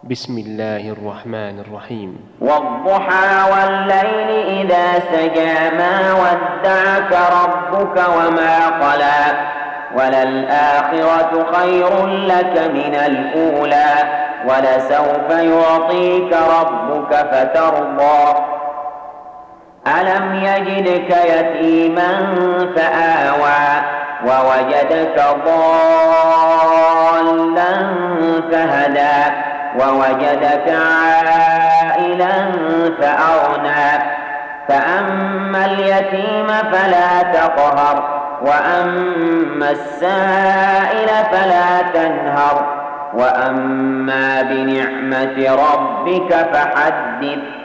بسم الله الرحمن الرحيم. والضحى والليل إذا سجى ما ودعك ربك وما قلى وللآخرة خير لك من الأولى ولسوف يعطيك ربك فترضى ألم يجدك يتيما فآوى ووجدك ضالا فهدى ووجدك عائلا فأغنى فأما اليتيم فلا تقهر وأما السائل فلا تنهر وأما بنعمة ربك فحدث.